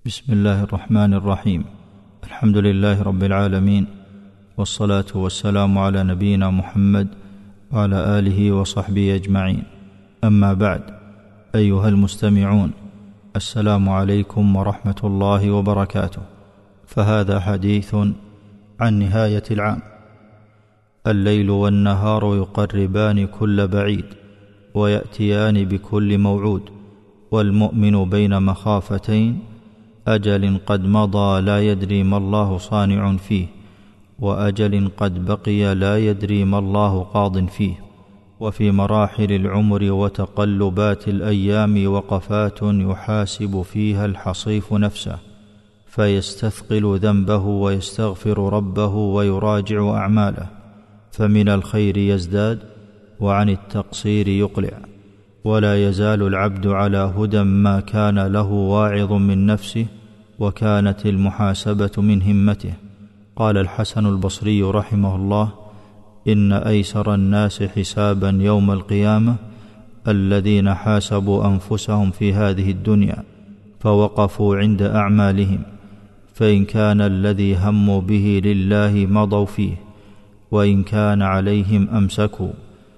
بسم الله الرحمن الرحيم. الحمد لله رب العالمين، والصلاة والسلام على نبينا محمد وعلى آله وصحبه أجمعين. أما بعد، أيها المستمعون، السلام عليكم ورحمة الله وبركاته. فهذا حديث عن نهاية العام. الليل والنهار يقربان كل بعيد، ويأتيان بكل موعود، والمؤمن بين مخافتين: أجل قد مضى لا يدري ما الله صانع فيه، وأجل قد بقي لا يدري ما الله قاض فيه. وفي مراحل العمر وتقلبات الأيام وقفات يحاسب فيها الحصيف نفسه، فيستثقل ذنبه ويستغفر ربه ويراجع أعماله، فمن الخير يزداد وعن التقصير يقلع. ولا يزال العبد على هدى ما كان له واعظ من نفسه، وكانت المحاسبة من همته. قال الحسن البصري رحمه الله: إن أيسر الناس حسابا يوم القيامة الذين حاسبوا أنفسهم في هذه الدنيا فوقفوا عند أعمالهم، فإن كان الذي هموا به لله مضوا فيه، وإن كان عليهم أمسكوا.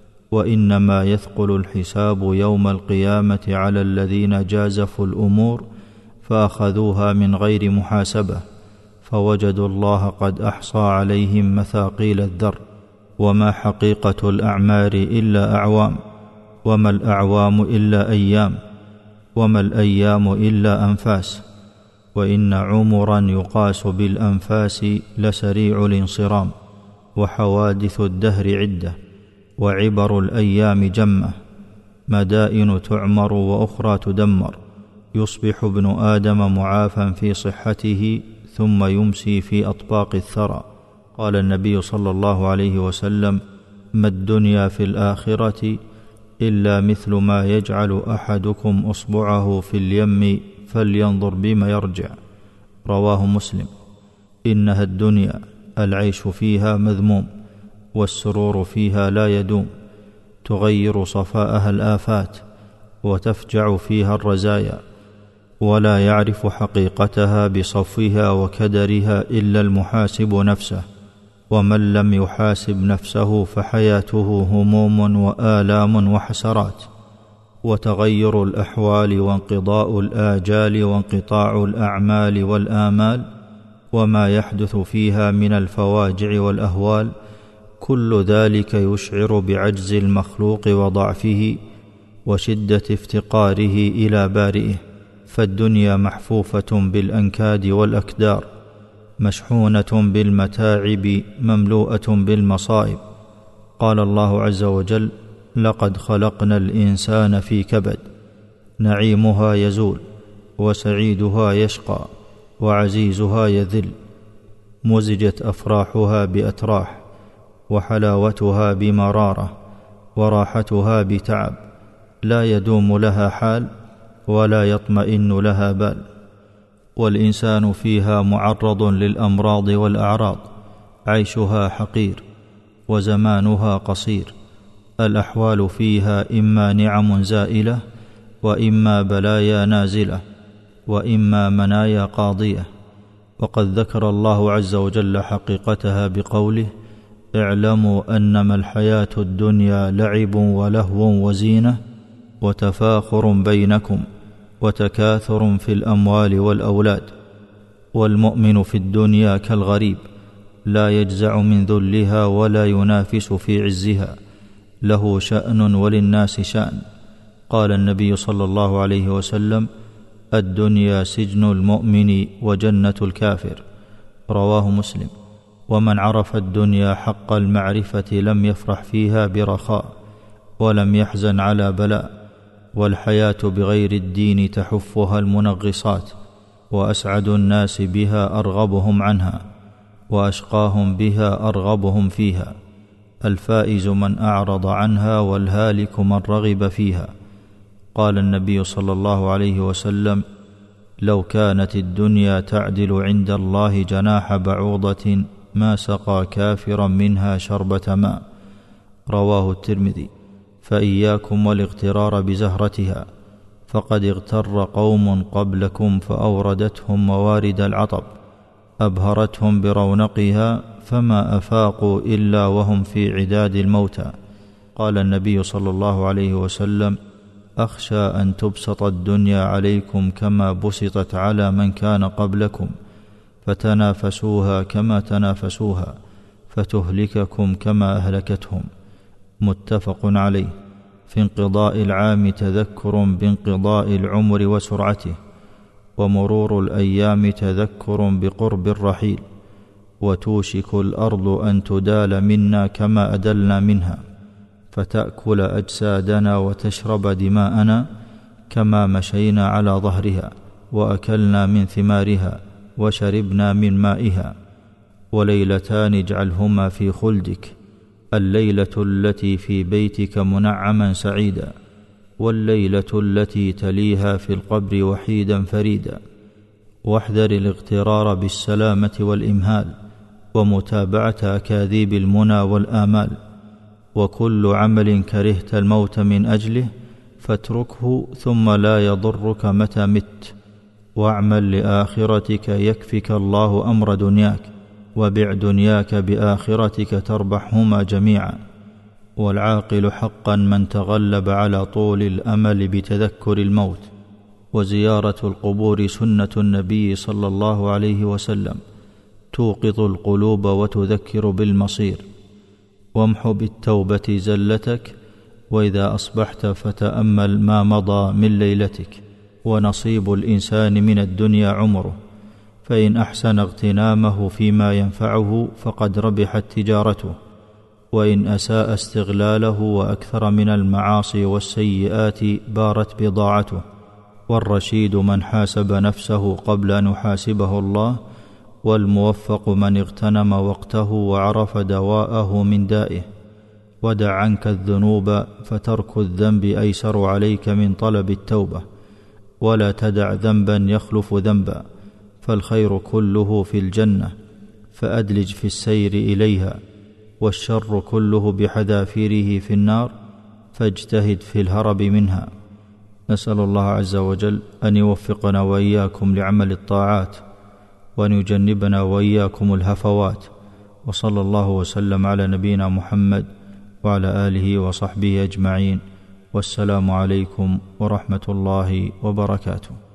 وإنما يثقل الحساب يوم القيامة على الذين جازفوا الأمور فأخذوها من غير محاسبة، فوجدوا الله قد أحصى عليهم مثاقيل الذر. وما حقيقة الأعمار إلا أعوام، وما الأعوام إلا أيام، وما الأيام إلا أنفاس، وإن عمرا يقاس بالأنفاس لسريع الانصرام. وحوادث الدهر عدة، وعبر الأيام جمة، مدائن تعمر وأخرى تدمر. يصبح ابن آدم معافى في صحته ثم يمسي في أطباق الثرى. قال النبي صلى الله عليه وسلم: ما الدنيا في الآخرة إلا مثل ما يجعل أحدكم أصبعه في اليم فلينظر بما يرجع. رواه مسلم. إنها الدنيا العيش فيها مذموم، والسرور فيها لا يدوم، تغير صفاءها الآفات، وتفجع فيها الرزايا، ولا يعرف حقيقتها بصفها وكدرها إلا المحاسب نفسه. ومن لم يحاسب نفسه فحياته هموم وآلام وحسرات، وتغير الأحوال وانقضاء الآجال وانقطاع الأعمال والآمال، وما يحدث فيها من الفواجع والأهوال، كل ذلك يشعر بعجز المخلوق وضعفه وشدة افتقاره إلى بارئه. فالدنيا محفوفة بالأنكاد والأكدار، مشحونة بالمتاعب، مملوءة بالمصائب. قال الله عز وجل: لقد خلقنا الإنسان في كبد. نعيمها يزول، وسعيدها يشقى، وعزيزها يذل. مزجت أفراحها بأتراح، وحلاوتها بمرارة، وراحتها بتعب، لا يدوم لها حال ولا يطمئن لها بال. والإنسان فيها معرض للأمراض والأعراض، عيشها حقير، وزمانها قصير. الأحوال فيها إما نعم زائلة، وإما بلايا نازلة، وإما منايا قاضية. وقد ذكر الله عز وجل حقيقتها بقوله: اعلموا أنما الحياة الدنيا لعب ولهو وزينة وتفاخر بينكم وتكاثر في الأموال والأولاد. والمؤمن في الدنيا كالغريب، لا يجزع من ذلها ولا ينافس في عزها، له شأن وللناس شأن. قال النبي صلى الله عليه وسلم: الدنيا سجن المؤمن وجنة الكافر. رواه مسلم. ومن عرف الدنيا حق المعرفة لم يفرح فيها برخاء، ولم يحزن على بلاء. والحياة بغير الدين تحفها المنغصات، وأسعد الناس بها أرغبهم عنها، وأشقاهم بها أرغبهم فيها. الفائز من أعرض عنها، والهالك من رغب فيها. قال النبي صلى الله عليه وسلم: لو كانت الدنيا تعدل عند الله جناح بعوضة ما سقى كافرا منها شربة ماء. رواه الترمذي. فإياكم والاغترار بزهرتها، فقد اغتر قوم قبلكم فأوردتهم موارد العطب، أبهرتهم برونقها فما أفاقوا إلا وهم في عداد الموتى. قال النبي صلى الله عليه وسلم: أخشى أن تبسط الدنيا عليكم كما بسطت على من كان قبلكم، فتنافسوها كما تنافسوها، فتهلككم كما أهلكتهم. متفق عليه. في انقضاء العام تذكر بانقضاء العمر وسرعته، ومرور الأيام تذكر بقرب الرحيل، وتوشك الأرض أن تدال منا كما أدلنا منها، فتأكل أجسادنا وتشرب دماءنا كما مشينا على ظهرها، وأكلنا من ثمارها، وشربنا من مائها. وليلتان اجعلهما في خلدك: الليلة التي في بيتك منعما سعيدا، والليلة التي تليها في القبر وحيدا فريدا. واحذر الاغترار بالسلامة والإمهال، ومتابعة أكاذيب المنى والآمال. وكل عمل كرهت الموت من أجله فاتركه، ثم لا يضرك متى مت. واعمل لآخرتك يكفك الله أمر دنياك، وبع دنياك بآخرتك تربحهما جميعا. والعاقل حقا من تغلب على طول الأمل بتذكر الموت. وزيارة القبور سنة النبي صلى الله عليه وسلم، توقظ القلوب وتذكر بالمصير. وامح بالتوبة زلتك، وإذا أصبحت فتأمل ما مضى من ليلتك. ونصيب الإنسان من الدنيا عمره، فإن أحسن اغتنامه فيما ينفعه فقد ربحت تجارته، وإن أساء استغلاله وأكثر من المعاصي والسيئات بارت بضاعته. والرشيد من حاسب نفسه قبل أن يحاسبه الله، والموفق من اغتنم وقته وعرف دواءه من دائه. ودع عنك الذنوب، فترك الذنب أيسر عليك من طلب التوبة. ولا تدع ذنبا يخلف ذنبا، فالخير كله في الجنة، فأدلج في السير إليها، والشر كله بحذافيره في النار، فاجتهد في الهرب منها. نسأل الله عز وجل أن يوفقنا وإياكم لعمل الطاعات، وأن يجنبنا وإياكم الهفوات. وصلى الله وسلم على نبينا محمد وعلى آله وصحبه أجمعين. والسلام عليكم ورحمة الله وبركاته.